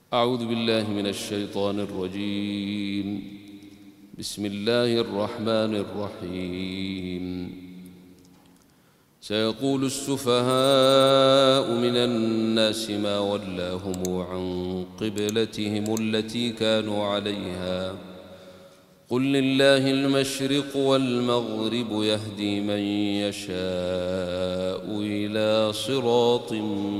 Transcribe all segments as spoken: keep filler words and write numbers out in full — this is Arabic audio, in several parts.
أعوذ بالله من الشيطان الرجيم. بسم الله الرحمن الرحيم. سيقول السفهاء من الناس ما ولاهم عن قبلتهم التي كانوا عليها قل لله المشرق والمغرب يهدي من يشاء إلى صراط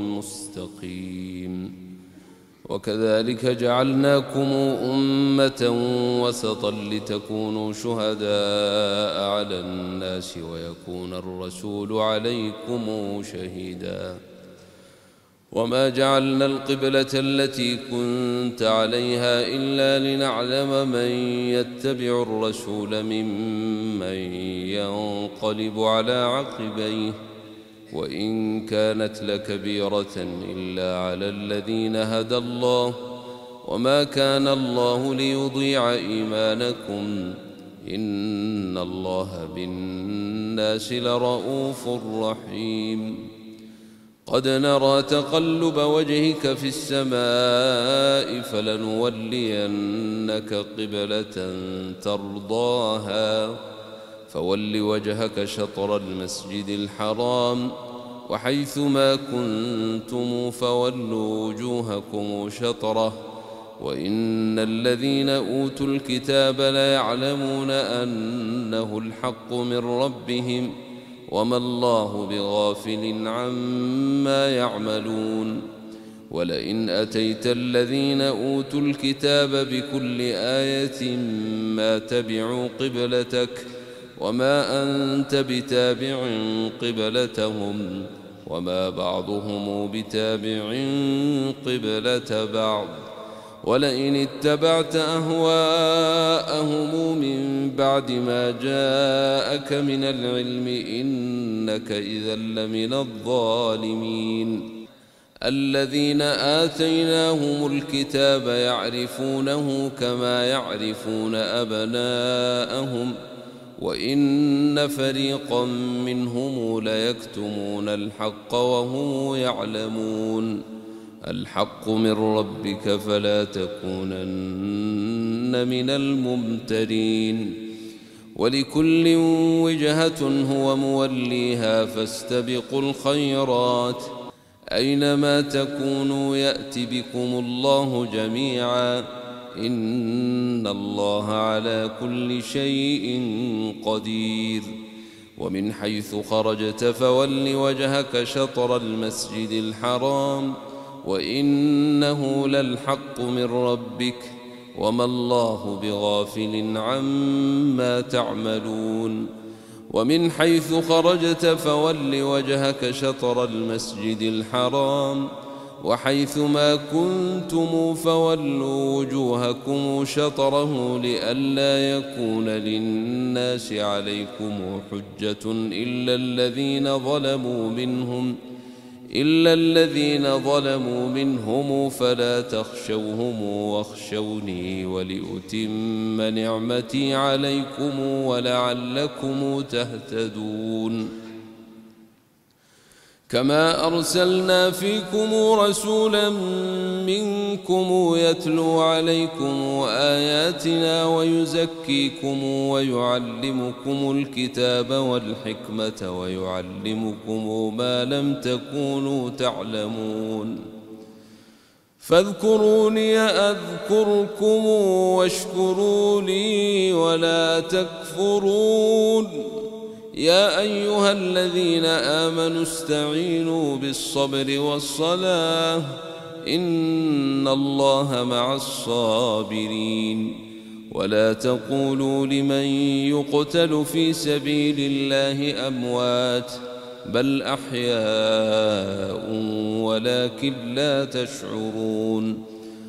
مستقيم. وكذلك جعلناكم أمة وسطا لتكونوا شهداء على الناس ويكون الرسول عليكم شهيدا. وما جعلنا القبلة التي كنت عليها إلا لنعلم من يتبع الرسول ممن ينقلب على عقبيه وإن كانت لكبيرة إلا على الذين هدى الله وما كان الله ليضيع إيمانكم إن الله بالناس لرؤوف رحيم. قد نرى تقلب وجهك في السماء فلنولينك قبلة ترضاها فول وجهك شطر المسجد الحرام وحيث ما كنتم فولوا وجوهكم شطره وإن الذين أوتوا الكتاب ليعلمون أنه الحق من ربهم وما الله بغافل عما يعملون. ولئن أتيت الذين أوتوا الكتاب بكل آية ما تبعوا قبلتك وما أنت بتابع قبلتهم وما بعضهم بتابع قبلة بعض. ولئن اتبعت أهواءهم من بعد ما جاءك من العلم إنك إذا لمن الظالمين. الذين آتيناهم الكتاب يعرفونه كما يعرفون أبناءهم وإن فريقا منهم ليكتمون الحق وهم يعلمون. الحق من ربك فلا تكونن من الممترين. ولكل وجهة هو موليها فاستبقوا الخيرات أينما تكونوا يأت بكم الله جميعا إن الله على كل شيء قدير. ومن حيث خرجت فول وجهك شطر المسجد الحرام وإنه للحق من ربك وما الله بغافل عما تعملون. ومن حيث خرجت فول وجهك شطر المسجد الحرام وحيث ما كنتم فولوا وجوهكم شطره لئلا يكون للناس عليكم حجة إلا الذين ظلموا منهم إلا الذين ظلموا منهم فلا تخشوهم واخشوني ولأتم نعمتي عليكم ولعلكم تهتدون. كما أرسلنا فيكم رسولا منكم يتلو عليكم آياتنا ويزكيكم ويعلمكم الكتاب والحكمة ويعلمكم ما لم تكونوا تعلمون. فاذكروني أذكركم واشكروا لي ولا تكفرون. يا أيها الذين آمنوا استعينوا بالصبر والصلاة إن الله مع الصابرين. ولا تقولوا لمن يقتل في سبيل الله أموات بل أحياء ولكن لا تشعرون.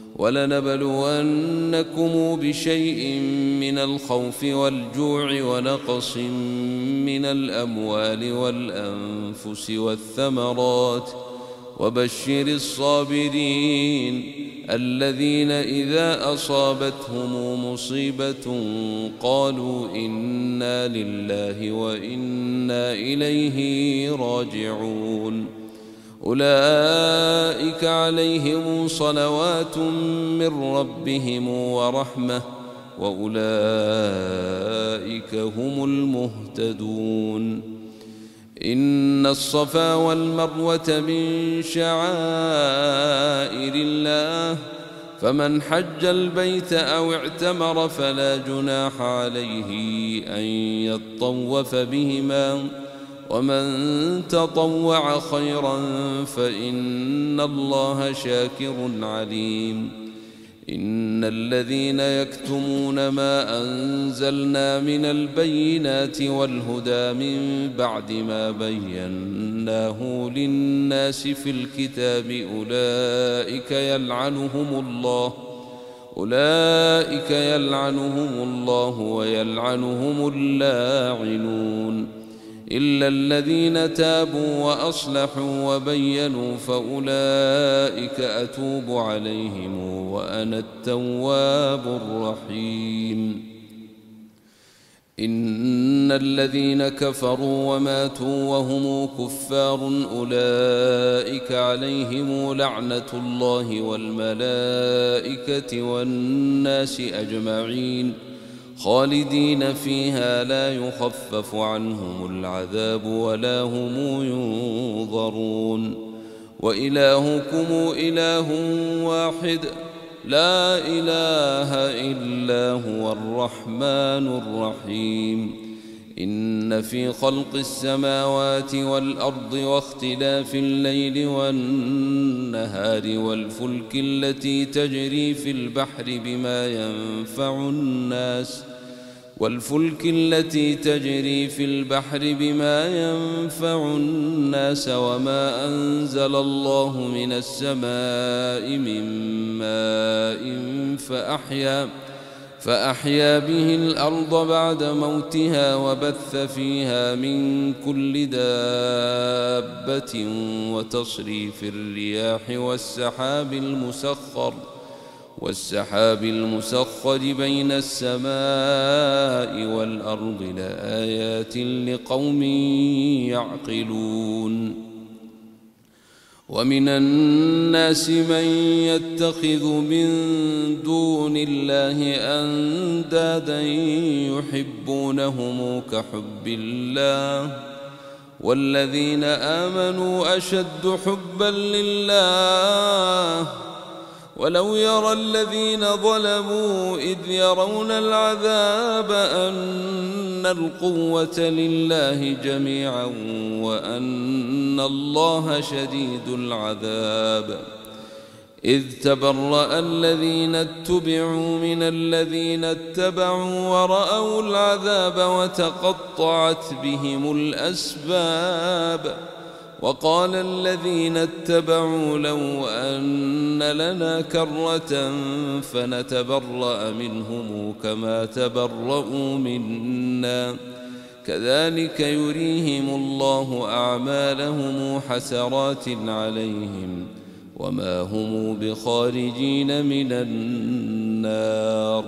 ولنبلونكم بشيء من الخوف والجوع ونقص من الأموال والأنفس والثمرات وبشر الصابرين الذين إذا أصابتهم مصيبة قالوا إنا لله وإنا إليه راجعون. أولئك عليهم صلوات من ربهم ورحمة وأولئك هم المهتدون. إن الصفا والمروة من شعائر الله فمن حج البيت أو اعتمر فلا جناح عليه أن يطوف بهما ومن تطوع خيرا فإن الله شاكر عليم. إن الذين يكتمون ما أنزلنا من البينات والهدى من بعد ما بيناه للناس في الكتاب أولئك يلعنهم الله أولئك يلعنهم الله ويلعنهم اللاعنون إلا الذين تابوا وأصلحوا وبينوا فأولئك أتوب عليهم وأنا التواب الرحيم. إن الذين كفروا وماتوا وهم كفار أولئك عليهم لعنة الله والملائكة والناس أجمعين خالدين فيها لا يخفف عنهم العذاب ولا هم ينظرون. وإلهكم إله واحد لا إله إلا هو الرحمن الرحيم. إن في خلق السماوات والأرض واختلاف الليل والنهار والفلك التي تجري في البحر بما ينفع الناس والفلك التي تجري في البحر بما ينفع الناس وما أنزل الله من السماء من ماء فأحيا فأحيا به الأرض بعد موتها وبث فيها من كل دابة وتصريف الرياح والسحاب المسخر والسحاب المسخر بين السماء والأرض لآيات لقوم يعقلون. ومن الناس من يتخذ من دون الله أندادا يحبونهم كحب الله والذين آمنوا أشد حبا لله ولو يرى الذين ظلموا إذ يرون العذاب أن القوة لله جميعا وأن الله شديد العذاب. إذ تبرأ الذين اتبعوا من الذين اتبعوا ورأوا العذاب وتقطعت بهم الأسباب. وقال الذين اتبعوا لو أن لنا كرة فنتبرأ منهم كما تبرؤوا منا كذلك يريهم الله أعمالهم حسرات عليهم وما هم بخارجين من النار.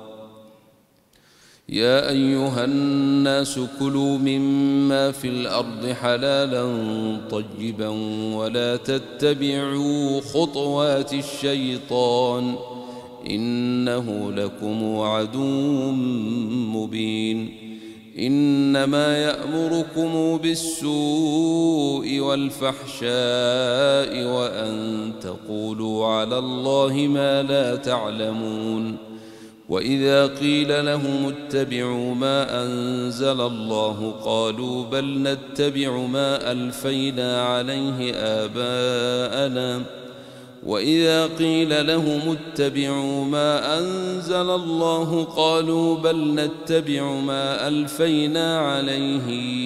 يا أيها الناس كلوا مما في الأرض حلالا طيبا ولا تتبعوا خطوات الشيطان إنه لكم عدو مبين. إنما يأمركم بالسوء والفحشاء وأن تقولوا على الله ما لا تعلمون. وإذا قيل لهم اتبعوا ما أنزل الله قالوا بل نتبع ما ألفينا عليه آباءنا وإذا قيل لهم اتبعوا ما أنزل الله قالوا بل نتبع ما ألفينا عليه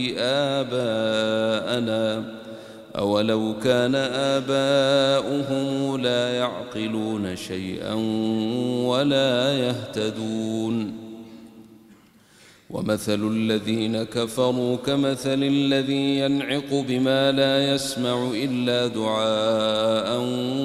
آباءنا أولو كان آباؤهم لا يعقلون شيئا ولا يهتدون. ومثل الذين كفروا كمثل الذي ينعق بما لا يسمع إلا دعاء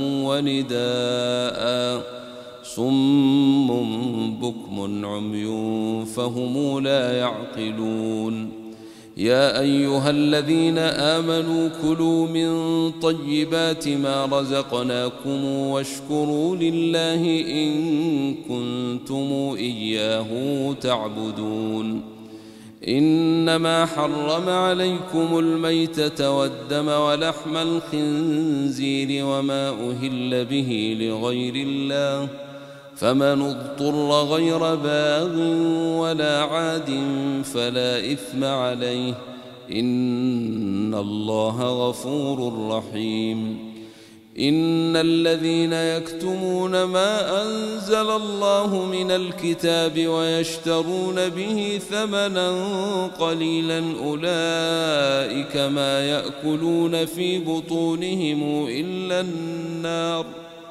ونداء صم بكم عمي فهم لا يعقلون. يا أيها الذين آمنوا كلوا من طيبات ما رزقناكم واشكروا لله إن كنتم إياه تعبدون إنما حرم عليكم الميتة والدم ولحم الخنزير وما أهل به لغير الله فمن اضطر غير باغ ولا عاد فلا إثم عليه إن الله غفور رحيم إن الذين يكتمون ما أنزل الله من الكتاب ويشترون به ثمنا قليلا أولئك ما يأكلون في بطونهم إلا النار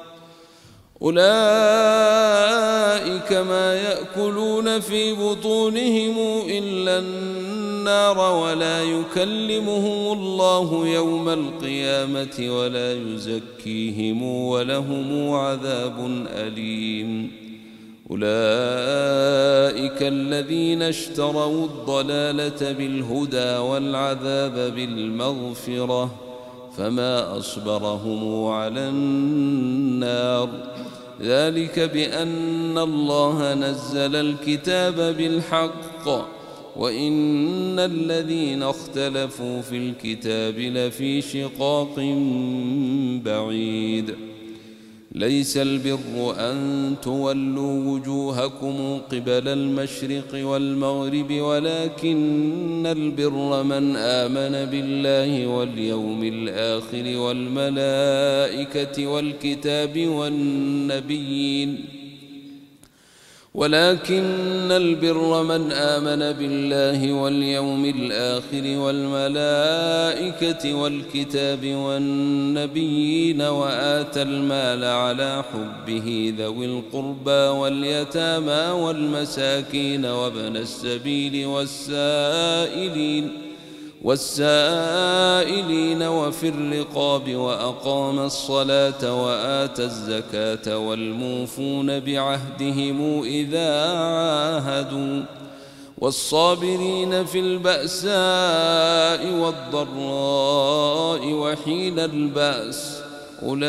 أولئك ما يأكلون في بطونهم إلا النار ولا يكلمهم الله يوم القيامة ولا يزكيهم ولهم عذاب أليم أولئك الذين اشتروا الضلالة بالهدى والعذاب بالمغفرة فما أصبرهم على النار ذلك بأن الله نزل الكتاب بالحق وإن الذين اختلفوا في الكتاب لفي شقاق بعيد ليس البر أن تولوا وجوهكم قبل المشرق والمغرب ولكن البر من آمن بالله واليوم الآخر والملائكة والكتاب والنبيين ولكن البر من آمن بالله واليوم الآخر والملائكة والكتاب والنبيين وآتى المال على حبه ذوي القربى واليتامى والمساكين وابن السبيل والسائلين والسائلين وفي الرقاب وأقام الصلاة وآتى الزكاة والموفون بعهدهم إذا عاهدوا والصابرين في البأساء والضراء وحين البأس أولئك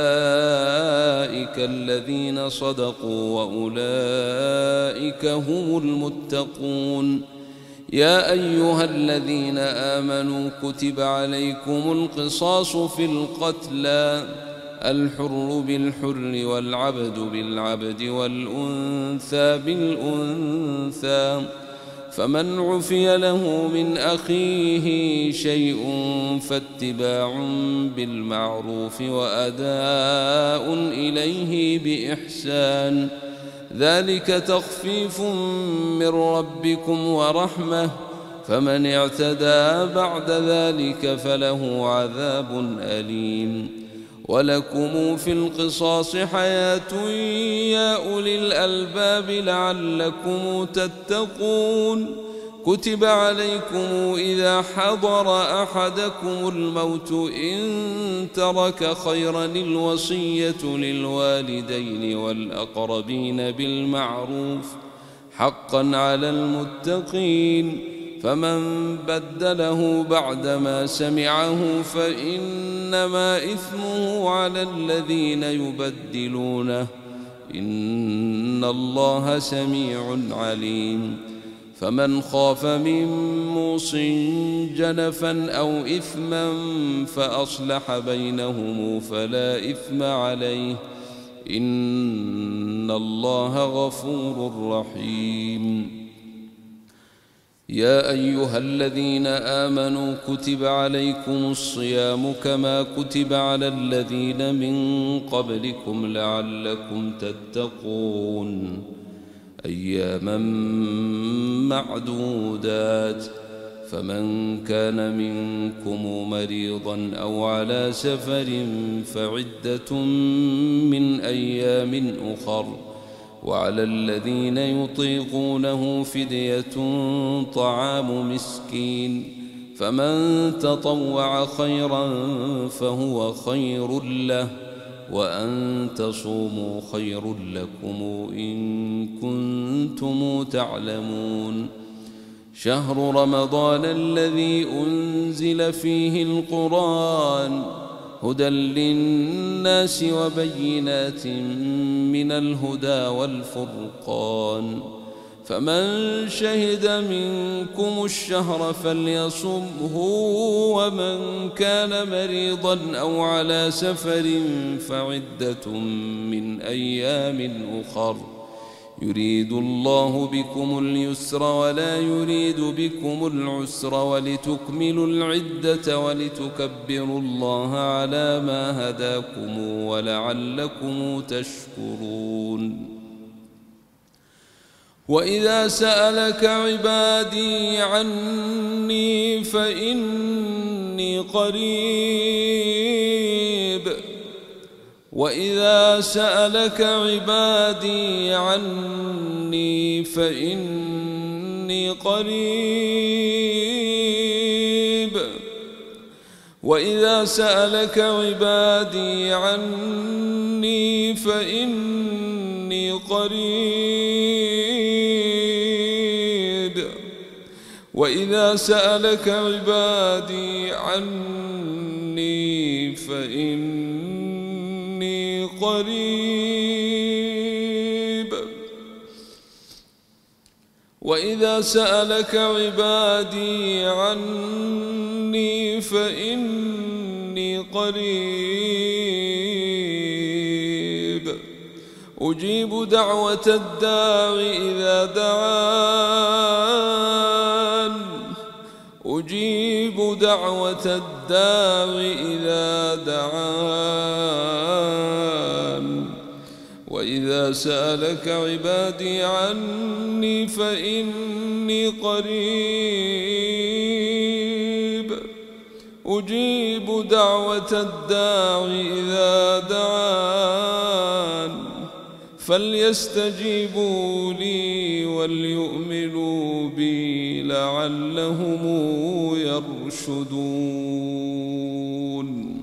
الذين صدقوا وأولئك هم المتقون يا أيها الذين آمنوا كتب عليكم القصاص في القتلى الحر بالحر والعبد بالعبد والأنثى بالأنثى فمن عفي له من أخيه شيء فاتباع بالمعروف وأداء إليه بإحسان ذلك تخفيف من ربكم ورحمة فمن اعتدى بعد ذلك فله عذاب أليم ولكم في القصاص حياة يا أولي الألباب لعلكم تتقون كتب عليكم إذا حضر أحدكم الموت إن ترك خيرا الوصية للوالدين والأقربين بالمعروف حقا على المتقين فمن بدله بعدما سمعه فإنما إثمه على الذين يبدلونه إن الله سميع عليم فمن خاف من موص جنفا أو إثما فأصلح بينهم فلا إثم عليه إن الله غفور رحيم يا أيها الذين آمنوا كتب عليكم الصيام كما كتب على الذين من قبلكم لعلكم تتقون أياما معدودات فمن كان منكم مريضا أو على سفر فعدة من أيام أخر وعلى الذين يطيقونه فدية طعام مسكين فمن تطوع خيرا فهو خير له وأن تصوموا خير لكم إن كنتم تعلمون شهر رمضان الذي أنزل فيه القرآن هدى للناس وبينات من الهدى والفرقان فمن شهد منكم الشهر فليصمه ومن كان مريضا أو على سفر فعدة من أيام أخر يريد الله بكم اليسر ولا يريد بكم العسر ولتكملوا العدة ولتكبروا الله على ما هداكم ولعلكم تشكرون. وإذا سألك عبادي عني فإني قريب وإذا سألك عبادي عني فإني قريب وإذا سألك عبادي عني فإني قريب وإذا سألك عبادي عني فإني قريب وإذا سألك عبادي عني فإني قريب أجيب دعوة الداع إذا دعان أجيب دعوة الداع إذا دعان وإذا سألك عبادي عني فإني قريب أجيب دعوة الداع إذا دعان فليستجيبوا لي وليؤمنوا بي لعلهم يرشدون.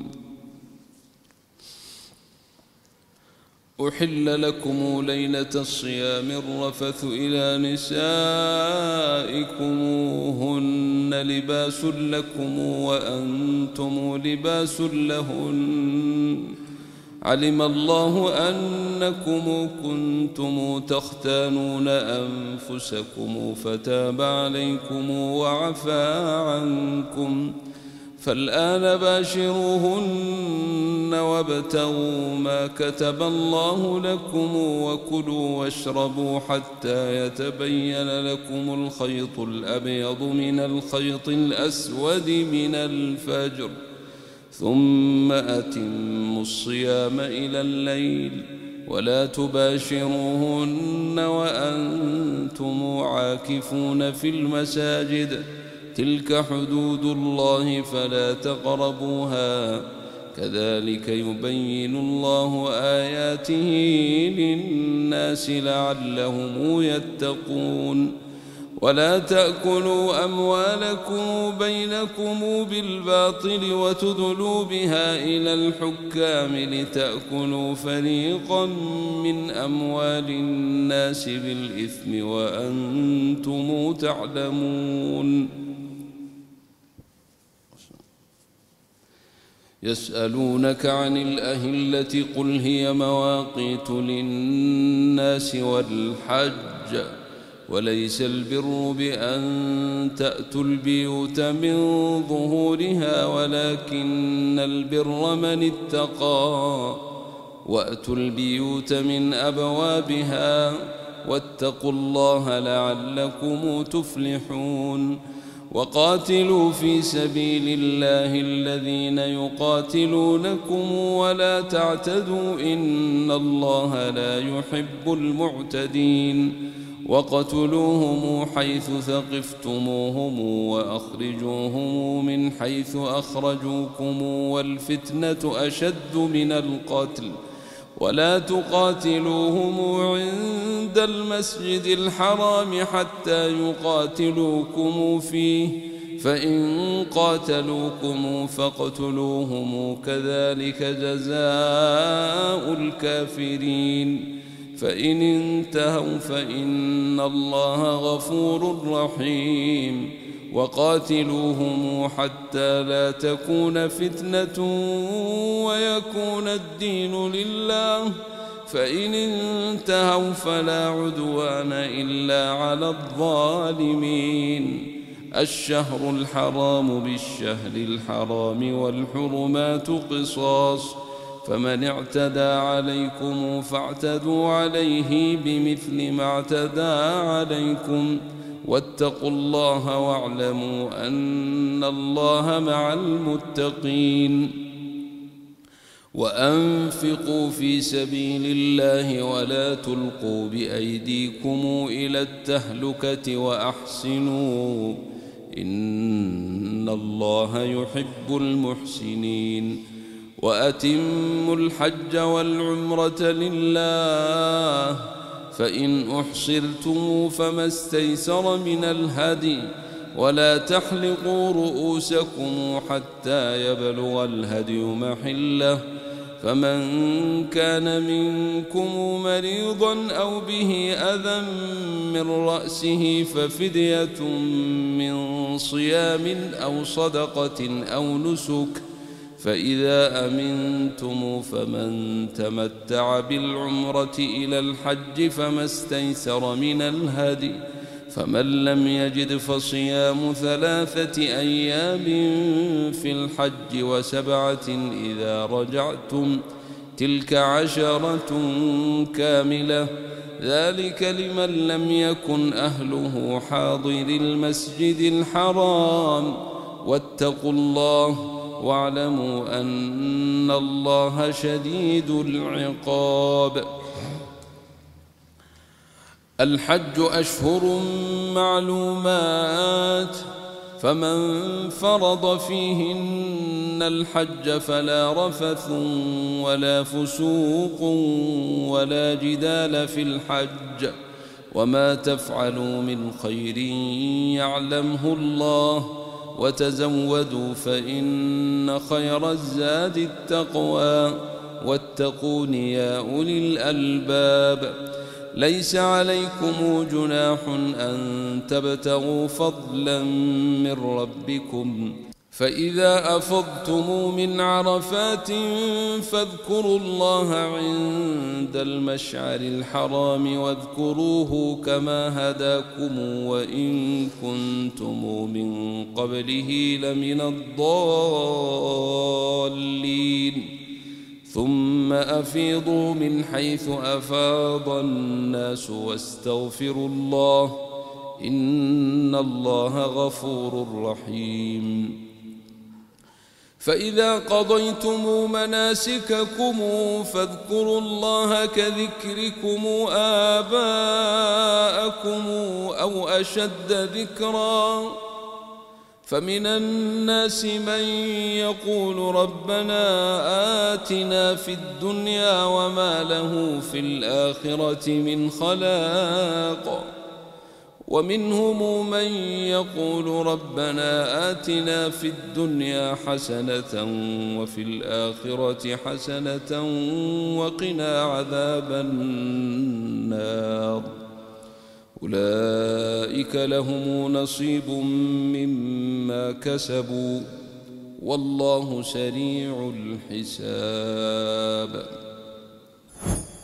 أحل لكم ليلة الصيام الرفث إلى نسائكم هن لباس لكم وأنتم لباس لهن علم الله أنكم كنتم تختانون أنفسكم فتاب عليكم وعفى عنكم فالآن باشروهن وابتغوا ما كتب الله لكم وكلوا واشربوا حتى يتبين لكم الخيط الأبيض من الخيط الأسود من الفجر ثم أتموا الصيام إلى الليل ولا تباشروهن وأنتم عاكفون في المساجد تلك حدود الله فلا تقربوها كذلك يبين الله آياته للناس لعلهم يتقون. ولا تأكلوا أموالكم بينكم بالباطل وتدلوا بها إلى الحكام لتأكلوا فريقا من أموال الناس بالإثم وأنتم تعلمون. يسألونك عن الأهلة قل هي مواقيت للناس والحج وليس البر بأن تأتوا البيوت من ظهورها ولكن البر من اتقى وأتوا البيوت من أبوابها واتقوا الله لعلكم تفلحون. وقاتلوا في سبيل الله الذين يقاتلونكم ولا تعتدوا إن الله لا يحب المعتدين. وقتلوهم حيث ثقفتموهم وأخرجوهم من حيث أخرجوكم والفتنة أشد من القتل ولا تقاتلوهم عند المسجد الحرام حتى يقاتلوكم فيه فإن قاتلوكم فاقتلوهم كذلك جزاء الكافرين. فإن انتهوا فإن الله غفور رحيم وقاتلوهم حتى لا تكون فتنة ويكون الدين لله فإن انتهوا فلا عدوان إلا على الظالمين الشهر الحرام بالشهر الحرام والحرمات قصاص فمن اعتدى عليكم فاعتدوا عليه بمثل ما اعتدى عليكم واتقوا الله واعلموا أن الله مع المتقين وأنفقوا في سبيل الله ولا تلقوا بأيديكم إلى التهلكة وأحسنوا إن الله يحب المحسنين وأتموا الحج والعمرة لله فإن أحصرتم فما استيسر من الهدي ولا تحلقوا رؤوسكم حتى يبلغ الهدي محله فمن كان منكم مريضا أو به أذى من رأسه ففدية من صيام أو صدقة أو نسك فإذا أمنتم فمن تمتع بالعمرة إلى الحج فما استيسر من الهدي فمن لم يجد فصيام ثلاثة أيام في الحج وسبعة إذا رجعتم تلك عشرة كاملة ذلك لمن لم يكن أهله حاضر المسجد الحرام واتقوا الله واعلموا أن الله شديد العقاب الحج أشهر معلومات فمن فرض فيهن الحج فلا رفث ولا فسوق ولا جدال في الحج وما تفعلوا من خير يعلمه الله وتزودوا فإن خير الزاد التقوى واتقون يا أولي الألباب ليس عليكم جناح أن تبتغوا فضلا من ربكم فإذا أفضتم من عرفات فاذكروا الله عند المشعر الحرام واذكروه كما هداكم وإن كنتم من قبله لمن الضالين ثم أفيضوا من حيث أفاض الناس واستغفروا الله إن الله غفور رحيم فإذا قضيتم مناسككم فاذكروا الله كذكركم آباءكم أو أشد ذكرا فمن الناس من يقول ربنا آتنا في الدنيا وما له في الآخرة من خلاق ومنهم من يقول ربنا آتنا في الدنيا حسنة وفي الآخرة حسنة وقنا عذاب النار أولئك لهم نصيب مما كسبوا والله سريع الحساب